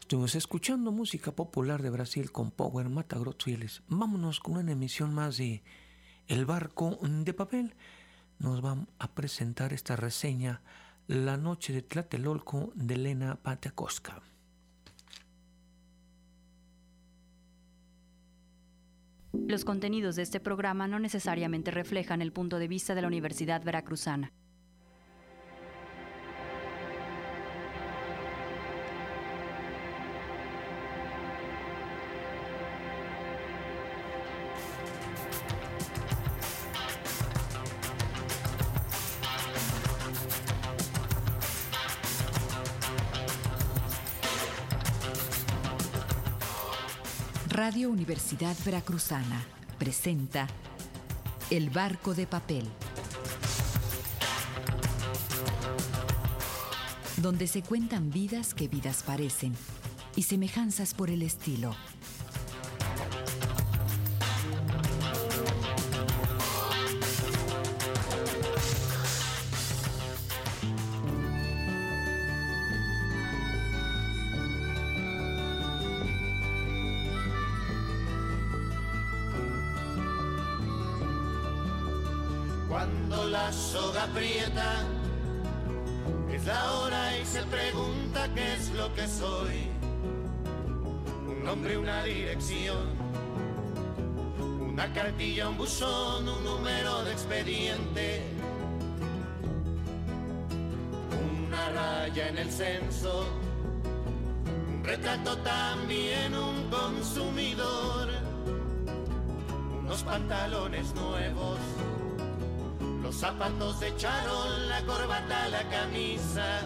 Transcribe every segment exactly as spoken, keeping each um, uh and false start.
Estuvimos escuchando música popular de Brasil con Power Mato Grosso y Eles. Vámonos con una emisión más de El Barco de Papel. Nos van a presentar esta reseña La Noche de Tlatelolco de Elena Poniatowska. Los contenidos de este programa no necesariamente reflejan el punto de vista de la Universidad Veracruzana. Radio Universidad Veracruzana presenta El Barco de Papel, donde se cuentan vidas que vidas parecen y semejanzas por el estilo. Cuando la soga aprieta, es la hora y se pregunta qué es lo que soy. Un nombre, una dirección, una cartilla, un buzón, un número de expediente, una raya en el censo, un retrato, también un consumidor, unos pantalones nuevos, los zapatos de charol, la corbata, la camisa.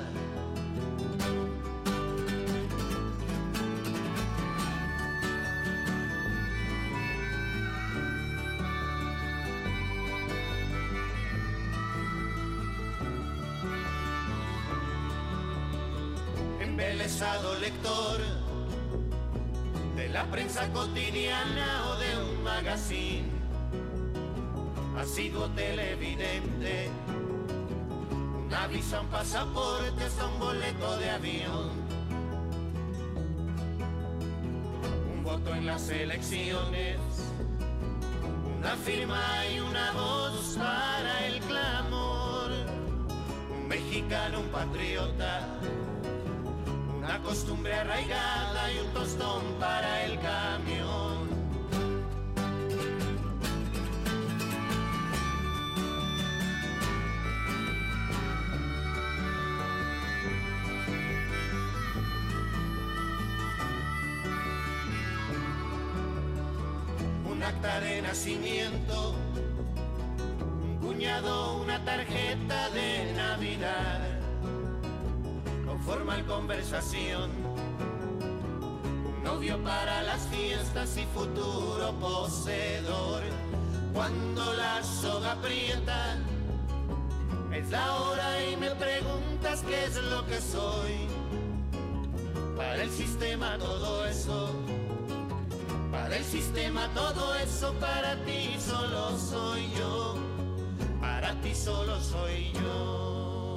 Embelesado lector de la prensa cotidiana o de un magazine, asiduo televidente, una visa, un pasaporte, hasta un boleto de avión, un voto en las elecciones, una firma y una voz para el clamor, un mexicano, un patriota, una costumbre arraigada y un tostón para el camión. Un acta de nacimiento, un cuñado, una tarjeta de Navidad, con formal conversación, un novio para las fiestas y futuro poseedor. Cuando la soga aprieta, es la hora y me preguntas qué es lo que soy. Para el sistema todo eso, para el sistema todo eso, para ti solo soy yo, para ti solo soy yo.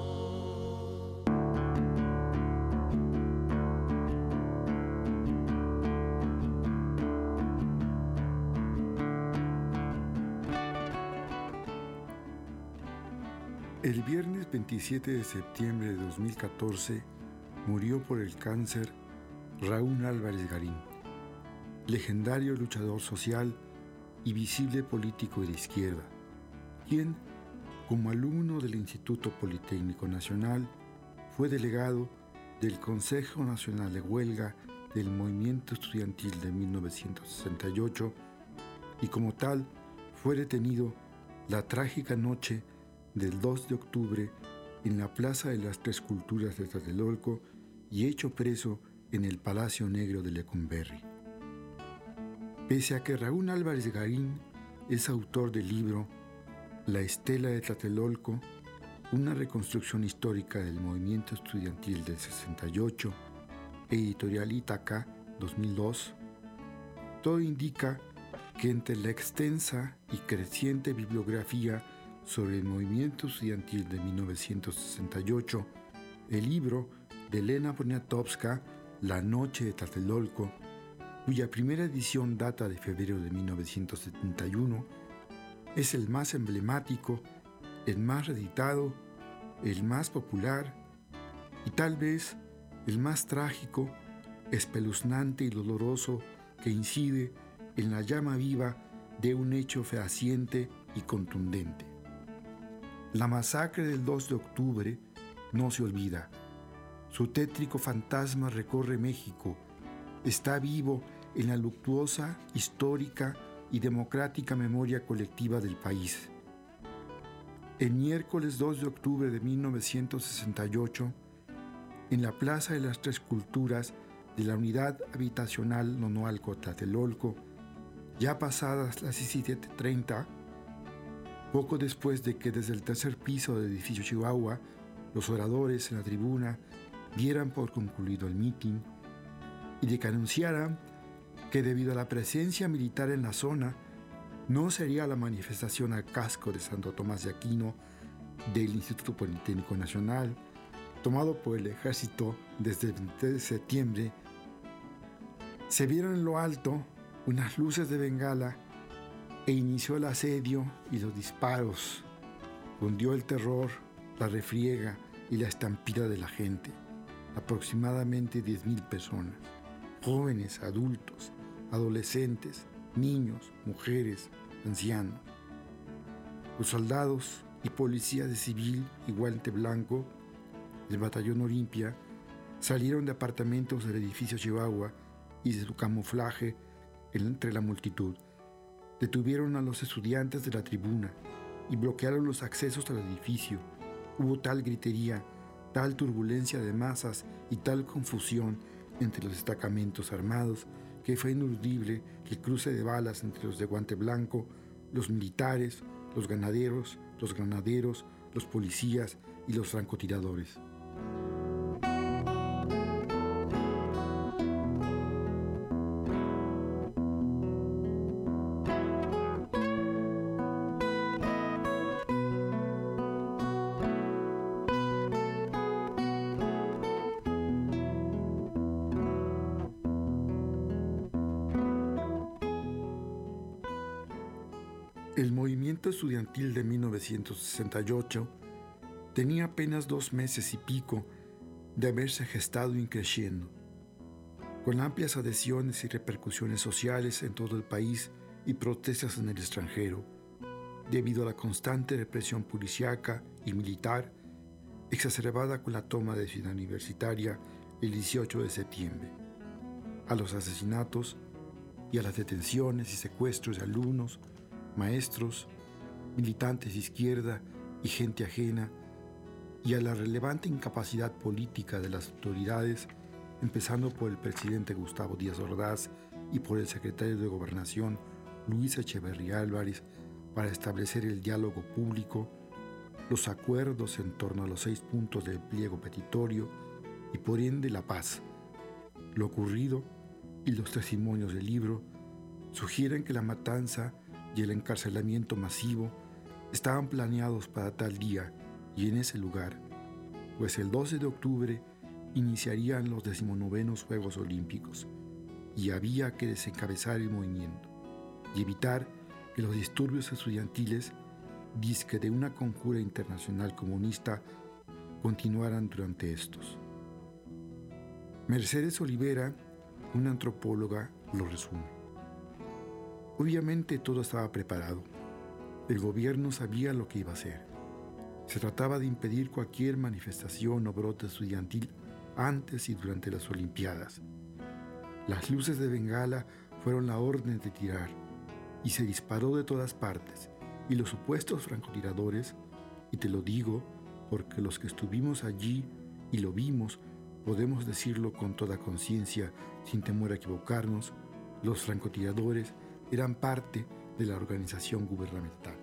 El viernes veintisiete de septiembre de dos mil catorce murió por el cáncer Raúl Álvarez Garín, legendario luchador social y visible político de izquierda, quien, como alumno del Instituto Politécnico Nacional, fue delegado del Consejo Nacional de Huelga del Movimiento Estudiantil de mil novecientos sesenta y ocho y como tal fue detenido la trágica noche del dos de octubre en la Plaza de las Tres Culturas de Tlatelolco y hecho preso en el Palacio Negro de Lecumberri. Pese a que Raúl Álvarez Garín es autor del libro La Estela de Tlatelolco, una reconstrucción histórica del movimiento estudiantil del sesenta y ocho, editorial Ítaca, dos mil dos, todo indica que entre la extensa y creciente bibliografía sobre el movimiento estudiantil de mil novecientos sesenta y ocho, el libro de Elena Poniatowska La Noche de Tlatelolco, cuya primera edición data de febrero de mil novecientos setenta y uno, es el más emblemático, el más reeditado, el más popular y tal vez el más trágico, espeluznante y doloroso que incide en la llama viva de un hecho fehaciente y contundente. La masacre del dos de octubre no se olvida. Su tétrico fantasma recorre México, está vivo en la luctuosa, histórica y democrática memoria colectiva del país. El miércoles dos de octubre de mil novecientos sesenta y ocho, en la Plaza de las Tres Culturas de la Unidad Habitacional Nonoalco-Tlatelolco, ya pasadas las diecisiete treinta, poco después de que desde el tercer piso del edificio Chihuahua los oradores en la tribuna dieran por concluido el mitin y de que anunciaran que debido a la presencia militar en la zona no sería la manifestación al casco de Santo Tomás de Aquino del Instituto Politécnico Nacional, tomado por el ejército desde el veinte de septiembre, se vieron en lo alto unas luces de bengala e inició el asedio y los disparos. Cundió el terror, la refriega y la estampida de la gente, aproximadamente diez mil personas, jóvenes, adultos, adolescentes, niños, mujeres, ancianos. Los soldados y policías de civil y guante blanco del batallón Olimpia salieron de apartamentos del edificio Chihuahua y de su camuflaje entre la multitud. Detuvieron a los estudiantes de la tribuna y bloquearon los accesos al edificio. Hubo tal gritería, tal turbulencia de masas y tal confusión entre los destacamentos armados que fue ineludible el cruce de balas entre los de guante blanco, los militares, los ganaderos, los granaderos, los policías y los francotiradores. El movimiento estudiantil de mil novecientos sesenta y ocho tenía apenas dos meses y pico de haberse gestado y creciendo, con amplias adhesiones y repercusiones sociales en todo el país y protestas en el extranjero, debido a la constante represión policíaca y militar exacerbada con la toma de Ciudad Universitaria el dieciocho de septiembre, a los asesinatos y a las detenciones y secuestros de alumnos, maestros, militantes de izquierda y gente ajena, y a la relevante incapacidad política de las autoridades, empezando por el presidente Gustavo Díaz Ordaz y por el secretario de Gobernación Luis Echeverría Álvarez, para establecer el diálogo público, los acuerdos en torno a los seis puntos del pliego petitorio y por ende la paz. Lo ocurrido y los testimonios del libro sugieren que la matanza y el encarcelamiento masivo estaban planeados para tal día y en ese lugar, pues el doce de octubre iniciarían los decimonovenos Juegos Olímpicos y había que desencabezar el movimiento y evitar que los disturbios estudiantiles, disque de una conjura internacional comunista, continuaran durante estos. Mercedes Olivera, una antropóloga, lo resume. Obviamente todo estaba preparado. El gobierno sabía lo que iba a hacer. Se trataba de impedir cualquier manifestación o brote estudiantil antes y durante las Olimpiadas. Las luces de bengala fueron la orden de tirar y se disparó de todas partes, y los supuestos francotiradores, y te lo digo porque los que estuvimos allí y lo vimos, podemos decirlo con toda conciencia, sin temor a equivocarnos, los francotiradores eran parte de la organización gubernamental.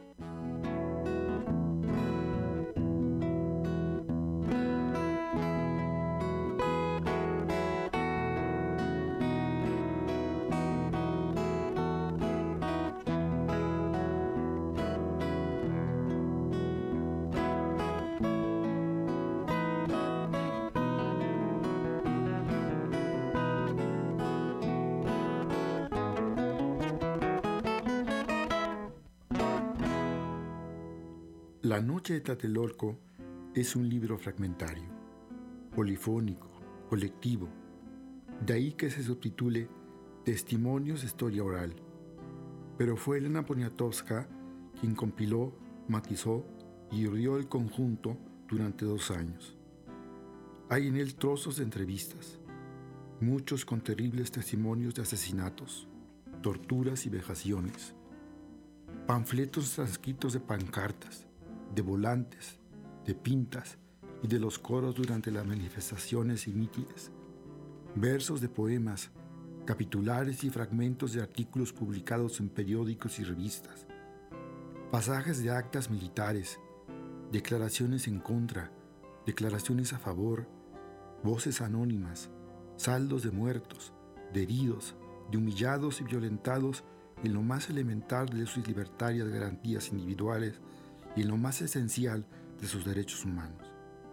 La Noche de Tlatelolco es un libro fragmentario, polifónico, colectivo. De ahí que se subtitule Testimonios de Historia Oral. Pero fue Elena Poniatowska quien compiló, matizó y urdió el conjunto durante dos años. Hay en él trozos de entrevistas, muchos con terribles testimonios de asesinatos, torturas y vejaciones, panfletos transcritos de pancartas, de volantes, de pintas y de los coros durante las manifestaciones y mítines, versos de poemas, capitulares y fragmentos de artículos publicados en periódicos y revistas, pasajes de actas militares, declaraciones en contra, declaraciones a favor, voces anónimas, saldos de muertos, de heridos, de humillados y violentados en lo más elemental de sus libertarias garantías individuales y en lo más esencial de sus derechos humanos.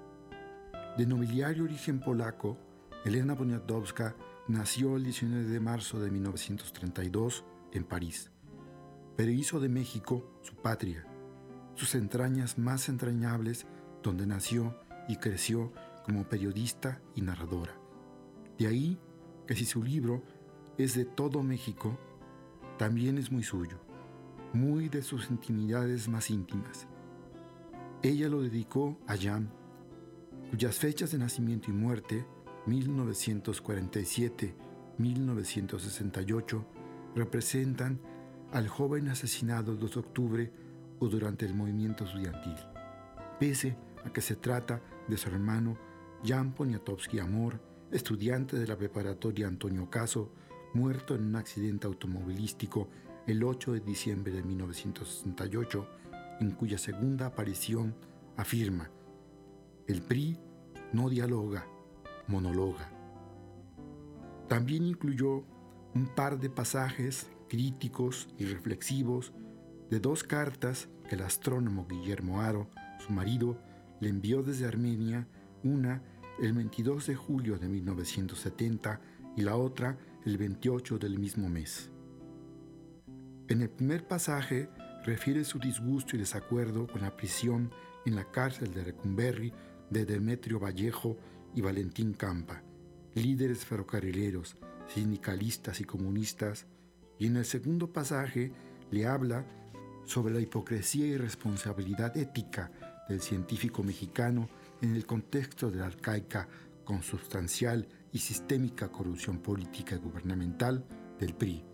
De nobiliario origen polaco, Elena Poniatowska nació el diecinueve de marzo de mil novecientos treinta y dos en París, pero hizo de México su patria, sus entrañas más entrañables, donde nació y creció como periodista y narradora. De ahí que si su libro es de todo México, también es muy suyo, muy de sus intimidades más íntimas. Ella lo dedicó a Jan, cuyas fechas de nacimiento y muerte, mil novecientos cuarenta y siete a mil novecientos sesenta y ocho, representan al joven asesinado el dos de octubre o durante el movimiento estudiantil, pese a que se trata de su hermano Jan Poniatowski Amor, estudiante de la preparatoria Antonio Caso, muerto en un accidente automovilístico el ocho de diciembre de mil novecientos sesenta y ocho, en cuya segunda aparición afirma: el P R I no dialoga, monologa. También incluyó un par de pasajes críticos y reflexivos de dos cartas que el astrónomo Guillermo Haro, su marido, le envió desde Armenia, una el veintidós de julio de mil novecientos setenta y la otra el veintiocho del mismo mes. En el primer pasaje refiere su disgusto y desacuerdo con la prisión en la cárcel de Lecumberri de Demetrio Vallejo y Valentín Campa, líderes ferrocarrileros, sindicalistas y comunistas, y en el segundo pasaje le habla sobre la hipocresía y responsabilidad ética del científico mexicano en el contexto de la arcaica, consubstancial y sistémica corrupción política y gubernamental del P R I.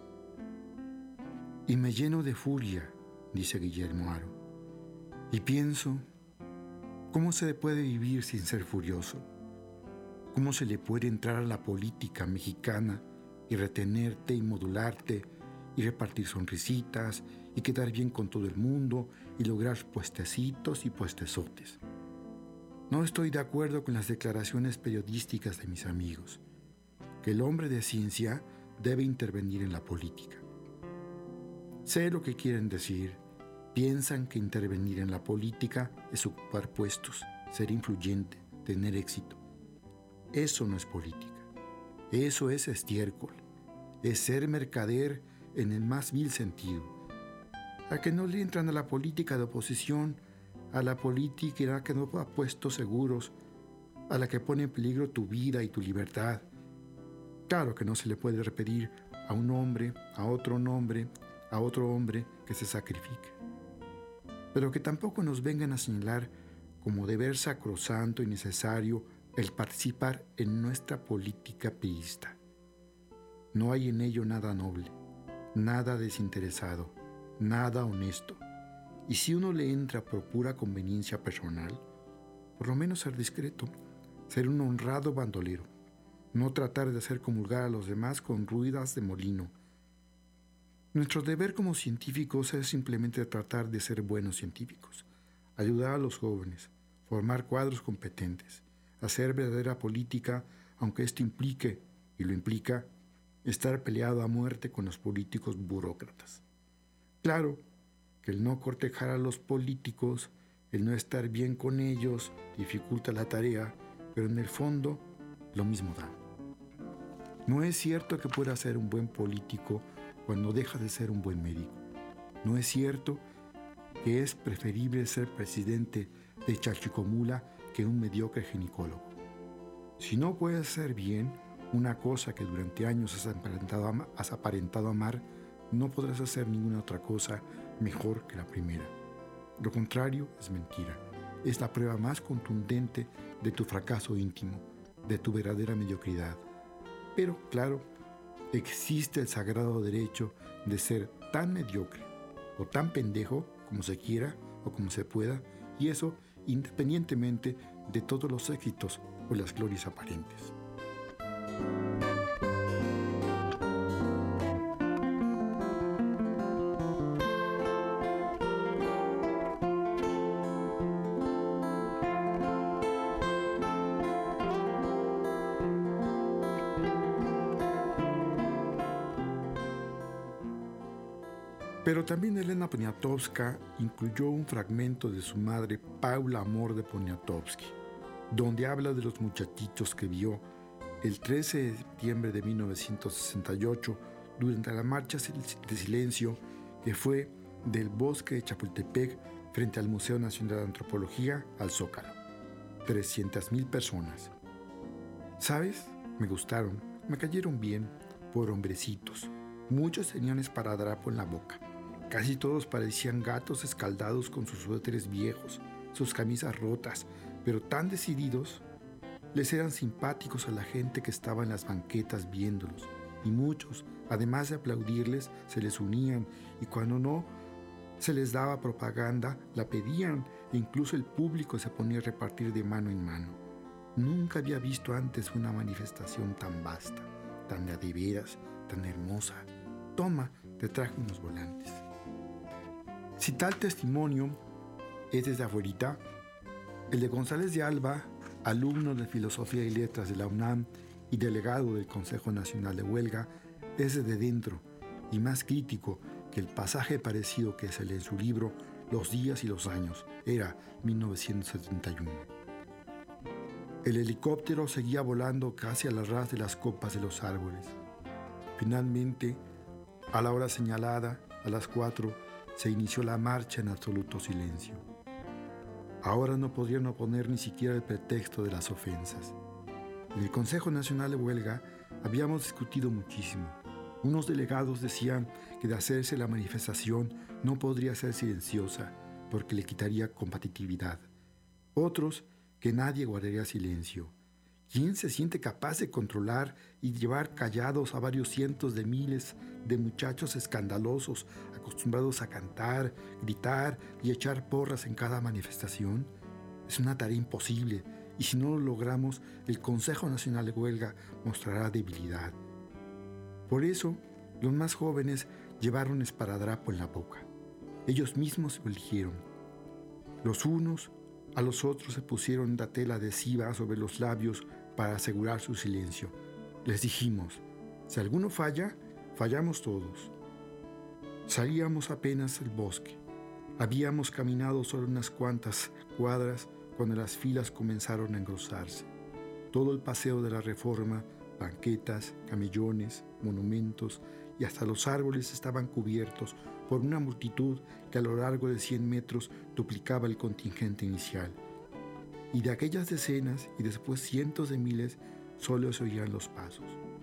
Y me lleno de furia, dice Guillermo Haro, y pienso, ¿cómo se puede vivir sin ser furioso? ¿Cómo se le puede entrar a la política mexicana y retenerte y modularte y repartir sonrisitas y quedar bien con todo el mundo y lograr puestecitos y puestezotes? No estoy de acuerdo con las declaraciones periodísticas de mis amigos, que el hombre de ciencia debe intervenir en la política. Sé lo que quieren decir. Piensan que intervenir en la política es ocupar puestos, ser influyente, tener éxito. Eso no es política. Eso es estiércol. Es ser mercader en el más vil sentido. A que no le entran a la política de oposición, a la política que no da puestos seguros, a la que pone en peligro tu vida y tu libertad. Claro que no se le puede repetir a un hombre, a otro hombre, a otro hombre que se sacrifique. Pero que tampoco nos vengan a señalar como deber sacrosanto y necesario el participar en nuestra política priista. No hay en ello nada noble, nada desinteresado, nada honesto. Y si uno le entra por pura conveniencia personal, por lo menos ser discreto, ser un honrado bandolero, no tratar de hacer comulgar a los demás con ruedas de molino. Nuestro deber como científicos es simplemente tratar de ser buenos científicos, ayudar a los jóvenes, formar cuadros competentes, hacer verdadera política, aunque esto implique, y lo implica, estar peleado a muerte con los políticos burócratas. Claro que el no cortejar a los políticos, el no estar bien con ellos, dificulta la tarea, pero en el fondo lo mismo da. No es cierto que pueda ser un buen político cuando deja de ser un buen médico. No es cierto que es preferible ser presidente de Chalchicomula que un mediocre ginecólogo. Si no puedes hacer bien una cosa que durante años has aparentado, am- has aparentado amar, no podrás hacer ninguna otra cosa mejor que la primera. Lo contrario es mentira. Es la prueba más contundente de tu fracaso íntimo, de tu verdadera mediocridad. Pero, claro, existe el sagrado derecho de ser tan mediocre o tan pendejo como se quiera o como se pueda, y eso independientemente de todos los éxitos o las glorias aparentes. Pero también Elena Poniatowska incluyó un fragmento de su madre Paula Amor de Poniatowski, donde habla de los muchachitos que vio el trece de septiembre de mil novecientos sesenta y ocho durante la marcha de silencio que fue del bosque de Chapultepec frente al Museo Nacional de Antropología al Zócalo. trescientas mil personas. ¿Sabes? Me gustaron, me cayeron bien, por hombrecitos. Muchos tenían esparadrapo en la boca. Casi todos parecían gatos escaldados con sus suéteres viejos, sus camisas rotas, pero tan decididos. Les eran simpáticos a la gente que estaba en las banquetas viéndolos, y muchos, además de aplaudirles, se les unían, y cuando no se les daba propaganda, la pedían, e incluso el público se ponía a repartir de mano en mano. Nunca había visto antes una manifestación tan vasta, tan de a de veras, tan hermosa. Toma, te traje unos volantes. Si tal testimonio es desde afuera, el de González de Alba, alumno de Filosofía y Letras de la UNAM y delegado del Consejo Nacional de Huelga, es desde dentro y más crítico que el pasaje parecido que se lee en su libro Los días y los años, era mil novecientos setenta y uno. El helicóptero seguía volando casi a la ras de las copas de los árboles. Finalmente, a la hora señalada, a las cuatro, se inició la marcha en absoluto silencio. Ahora no podrían oponer ni siquiera el pretexto de las ofensas. En el Consejo Nacional de Huelga habíamos discutido muchísimo. Unos delegados decían que de hacerse la manifestación no podría ser silenciosa porque le quitaría competitividad. Otros que nadie guardaría silencio. ¿Quién se siente capaz de controlar y llevar callados a varios cientos de miles de muchachos escandalosos, acostumbrados a cantar, gritar y echar porras en cada manifestación? Es una tarea imposible, y si no lo logramos, el Consejo Nacional de Huelga mostrará debilidad. Por eso, los más jóvenes llevaron esparadrapo en la boca. Ellos mismos lo eligieron. Los unos a los otros se pusieron la tela adhesiva sobre los labios para asegurar su silencio. Les dijimos, si alguno falla, fallamos todos. Salíamos apenas del bosque. Habíamos caminado solo unas cuantas cuadras cuando las filas comenzaron a engrosarse. Todo el paseo de la Reforma, banquetas, camellones, monumentos y hasta los árboles estaban cubiertos por una multitud que a lo largo de cien metros duplicaba el contingente inicial. Y de aquellas decenas y después cientos de miles solo se oían los pasos.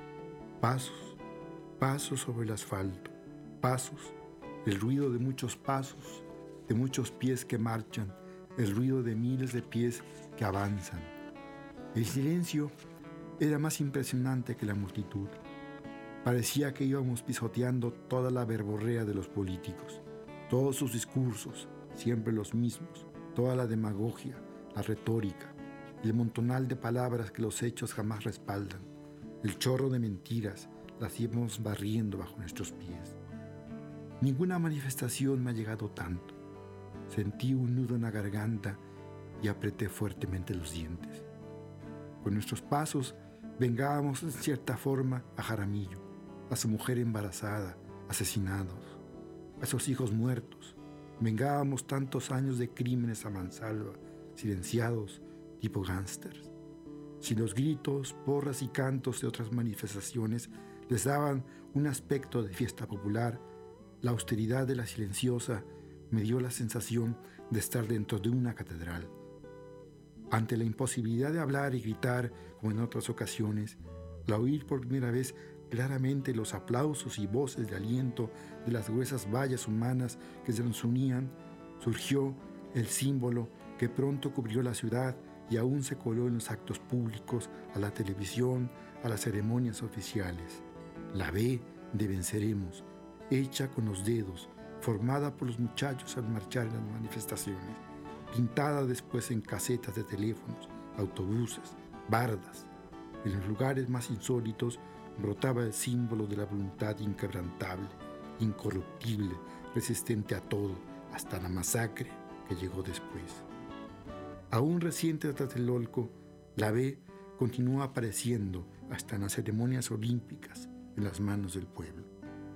Pasos, pasos sobre el asfalto, pasos, el ruido de muchos pasos, de muchos pies que marchan, el ruido de miles de pies que avanzan. El silencio era más impresionante que la multitud. Parecía que íbamos pisoteando toda la verborrea de los políticos, todos sus discursos, siempre los mismos, toda la demagogia, la retórica, el montonal de palabras que los hechos jamás respaldan, el chorro de mentiras, las íbamos barriendo bajo nuestros pies. Ninguna manifestación me ha llegado tanto. Sentí un nudo en la garganta y apreté fuertemente los dientes. Con nuestros pasos vengábamos en cierta forma a Jaramillo, a su mujer embarazada, asesinados, a sus hijos muertos. Vengábamos tantos años de crímenes a mansalva, silenciados, tipo gángsters. Si los gritos, porras y cantos de otras manifestaciones les daban un aspecto de fiesta popular, la austeridad de la silenciosa me dio la sensación de estar dentro de una catedral. Ante la imposibilidad de hablar y gritar como en otras ocasiones, la oí por primera vez claramente los aplausos y voces de aliento de las gruesas vallas humanas que se nos unían, surgió el símbolo que pronto cubrió la ciudad y aún se coló en los actos públicos, a la televisión, a las ceremonias oficiales. La B de Venceremos, hecha con los dedos, formada por los muchachos al marchar en las manifestaciones, pintada después en casetas de teléfonos, autobuses, bardas. En los lugares más insólitos brotaba el símbolo de la voluntad inquebrantable, incorruptible, resistente a todo, hasta la masacre que llegó después. Aún reciente de Tlatelolco, la B continuó apareciendo hasta en las ceremonias olímpicas en las manos del pueblo.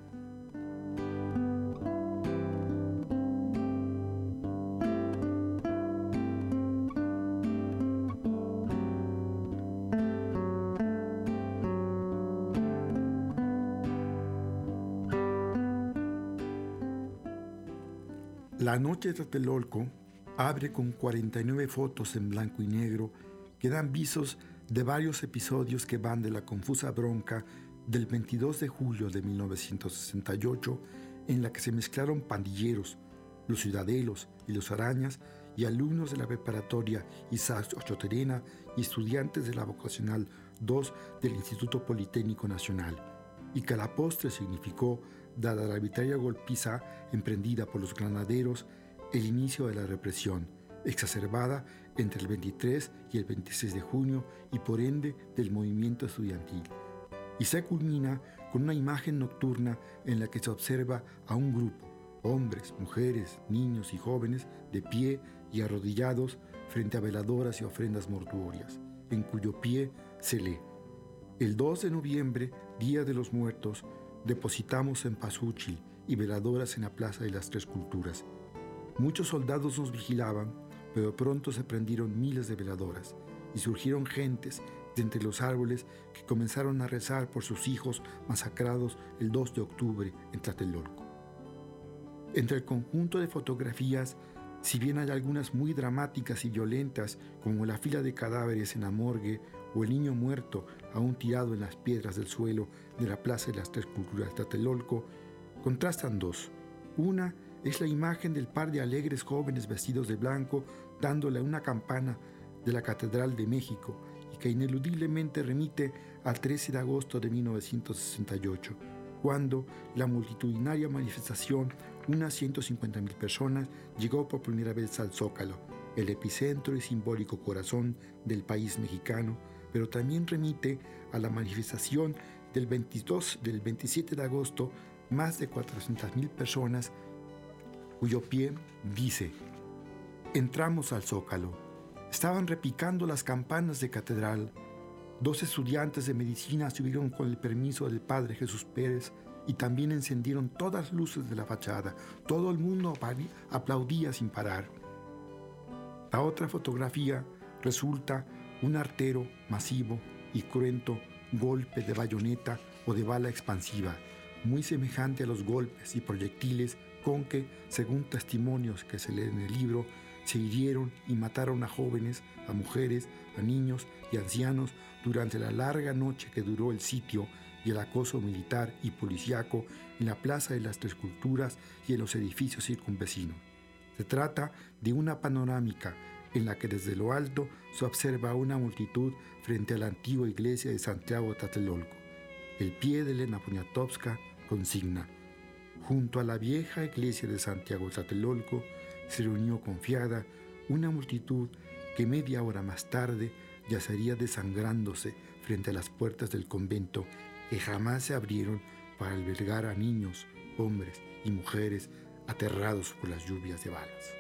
La noche de Tlatelolco abre con cuarenta y nueve fotos en blanco y negro que dan visos de varios episodios que van de la confusa bronca del veintidós de julio de mil novecientos sesenta y ocho, en la que se mezclaron pandilleros, los ciudadelos y los arañas, y alumnos de la preparatoria Isaac Ochoterena y estudiantes de la vocacional dos del Instituto Politécnico Nacional, y que a la postre significó, dada la arbitraria golpiza emprendida por los granaderos, el inicio de la represión, exacerbada entre el veintitrés y el veintiséis de junio y por ende del movimiento estudiantil. Y se culmina con una imagen nocturna en la que se observa a un grupo, hombres, mujeres, niños y jóvenes, de pie y arrodillados frente a veladoras y ofrendas mortuorias, en cuyo pie se lee: el dos de noviembre, Día de los Muertos, depositamos en Pazúchil y veladoras en la Plaza de las Tres Culturas. Muchos soldados nos vigilaban, pero pronto se prendieron miles de veladoras y surgieron gentes de entre los árboles que comenzaron a rezar por sus hijos masacrados el dos de octubre en Tlatelolco. Entre el conjunto de fotografías, si bien hay algunas muy dramáticas y violentas, como la fila de cadáveres en la morgue o el niño muerto aún tirado en las piedras del suelo de la Plaza de las Tres Culturas de Tlatelolco, contrastan dos. Una es la imagen del par de alegres jóvenes vestidos de blanco dándole a una campana de la Catedral de México y que ineludiblemente remite al trece de agosto de mil novecientos sesenta y ocho, cuando la multitudinaria manifestación, unas ciento cincuenta mil personas, llegó por primera vez al Zócalo, el epicentro y simbólico corazón del país mexicano, pero también remite a la manifestación del veintidós, del veintisiete de agosto, más de cuatrocientas mil personas, cuyo pie dice: entramos al Zócalo. Estaban repicando las campanas de catedral. Dos estudiantes de medicina subieron con el permiso del padre Jesús Pérez y también encendieron todas las luces de la fachada. Todo el mundo aplaudía sin parar. La otra fotografía resulta un artero masivo y cruento golpe de bayoneta o de bala expansiva, muy semejante a los golpes y proyectiles con que, según testimonios que se leen en el libro, se hirieron y mataron a jóvenes, a mujeres, a niños y ancianos durante la larga noche que duró el sitio y el acoso militar y policíaco en la Plaza de las Tres Culturas y en los edificios circunvecinos. Se trata de una panorámica en la que desde lo alto se observa una multitud frente a la antigua iglesia de Santiago de Tlatelolco. El pie de Elena Poniatowska consigna: junto a la vieja iglesia de Santiago de Tlatelolco se reunió confiada una multitud que media hora más tarde yacería desangrándose frente a las puertas del convento que jamás se abrieron para albergar a niños, hombres y mujeres aterrados por las lluvias de balas.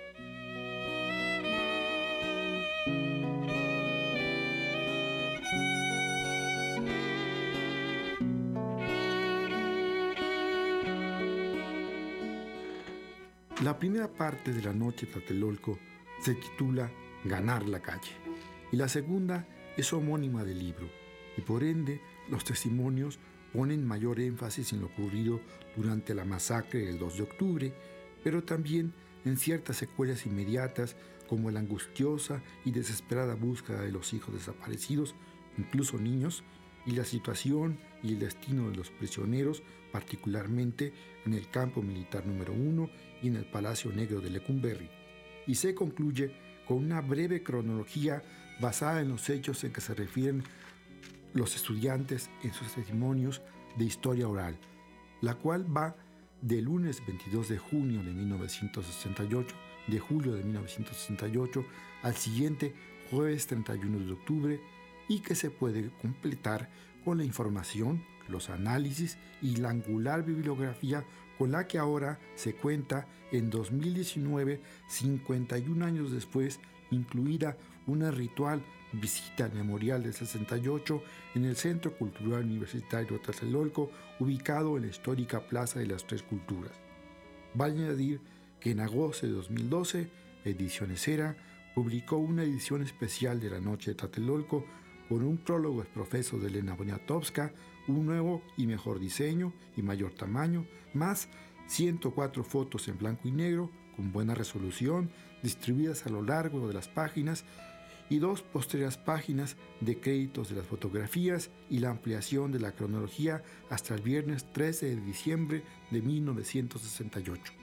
La primera parte de La Noche de Tlatelolco se titula Ganar la calle y la segunda es homónima del libro, y por ende los testimonios ponen mayor énfasis en lo ocurrido durante la masacre del dos de octubre, pero también en ciertas secuelas inmediatas como la angustiosa y desesperada búsqueda de los hijos desaparecidos, incluso niños, y la situación y el destino de los prisioneros, particularmente en el campo militar número uno y en el Palacio Negro de Lecumberri. Y se concluye con una breve cronología basada en los hechos en que se refieren los estudiantes en sus testimonios de historia oral, la cual va del lunes veintidós de junio de mil novecientos sesenta y ocho, de julio de mil novecientos sesenta y ocho, al siguiente jueves treinta y uno de octubre, y que se puede completar con la información, los análisis y la angular bibliografía con la que ahora se cuenta en dos mil diecinueve, cincuenta y un años después, incluida una ritual visita al Memorial del sesenta y ocho en el Centro Cultural Universitario Tlatelolco, ubicado en la histórica Plaza de las Tres Culturas. Vale añadir que en agosto de dos mil doce, Ediciones Era publicó una edición especial de la Noche de Tlatelolco con un prólogo exprofeso de Elena Poniatowska, un nuevo y mejor diseño y mayor tamaño, más ciento cuatro fotos en blanco y negro con buena resolución, distribuidas a lo largo de las páginas, y dos posteriores páginas de créditos de las fotografías y la ampliación de la cronología hasta el viernes trece de diciembre de mil novecientos sesenta y ocho.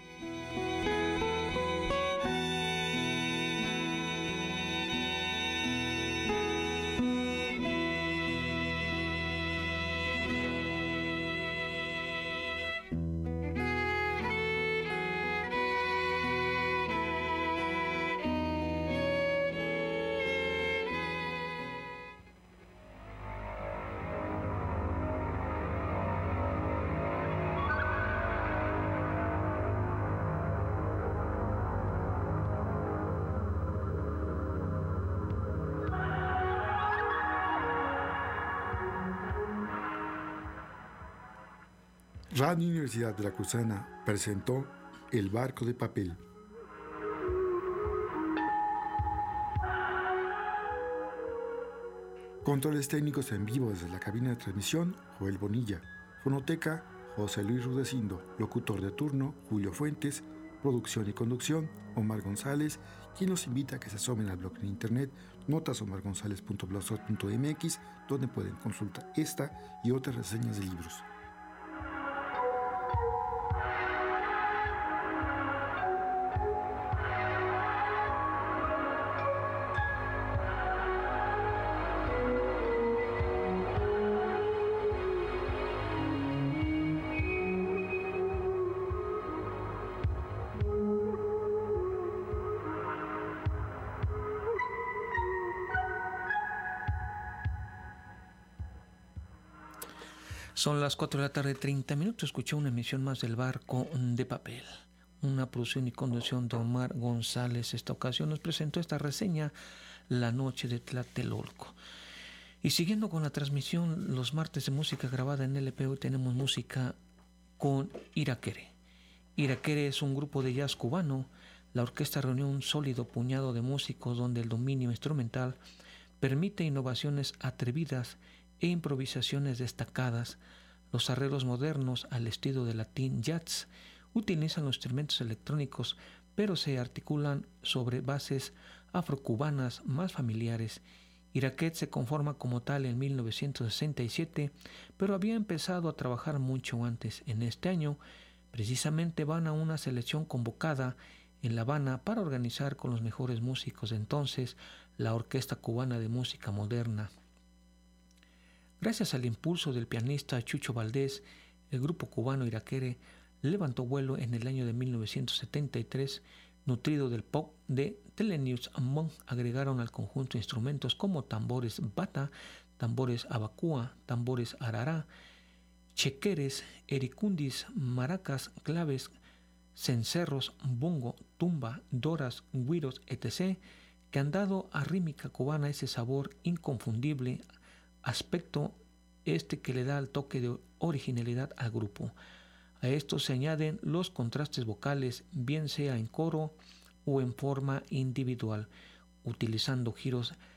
Radio Universidad Veracruzana presentó El Barco de Papel. Controles técnicos en vivo desde la cabina de transmisión, Joel Bonilla. Fonoteca, José Luis Rudecindo. Locutor de turno, Julio Fuentes. Producción y conducción, Omar González, quien los invita a que se asomen al blog en internet notas omar gonzález punto blogspot punto m x, donde pueden consultar esta y otras reseñas de libros. Son las cuatro de la tarde, treinta minutos. Escuché una emisión más del Barco de Papel. Una producción y conducción de Omar González. Esta ocasión nos presentó esta reseña, La Noche de Tlatelolco. Y siguiendo con la transmisión, los martes de música grabada en L P, hoy tenemos música con Iraquere. Iraquere es un grupo de jazz cubano. La orquesta reunió un sólido puñado de músicos donde el dominio instrumental permite innovaciones atrevidas e improvisaciones destacadas. Los arreglos modernos al estilo de Latin Jazz utilizan los instrumentos electrónicos, pero se articulan sobre bases afrocubanas más familiares. Iraquere se conforma como tal en mil novecientos sesenta y siete, pero había empezado a trabajar mucho antes. En este año, precisamente van a una selección convocada en La Habana para organizar con los mejores músicos de entonces la Orquesta Cubana de Música Moderna. Gracias al impulso del pianista Chucho Valdés, el grupo cubano Iraquere levantó vuelo en el año de mil novecientos setenta y tres. Nutrido del pop de Thelonious Monk, agregaron al conjunto instrumentos como tambores bata, tambores abacúa, tambores arará, chequeres, ericundis, maracas, claves, cencerros, bongo, tumba, doras, güiros, etcétera, que han dado a rítmica cubana ese sabor inconfundible, aspecto este que le da el toque de originalidad al grupo. A esto se añaden los contrastes vocales, bien sea en coro o en forma individual, utilizando giros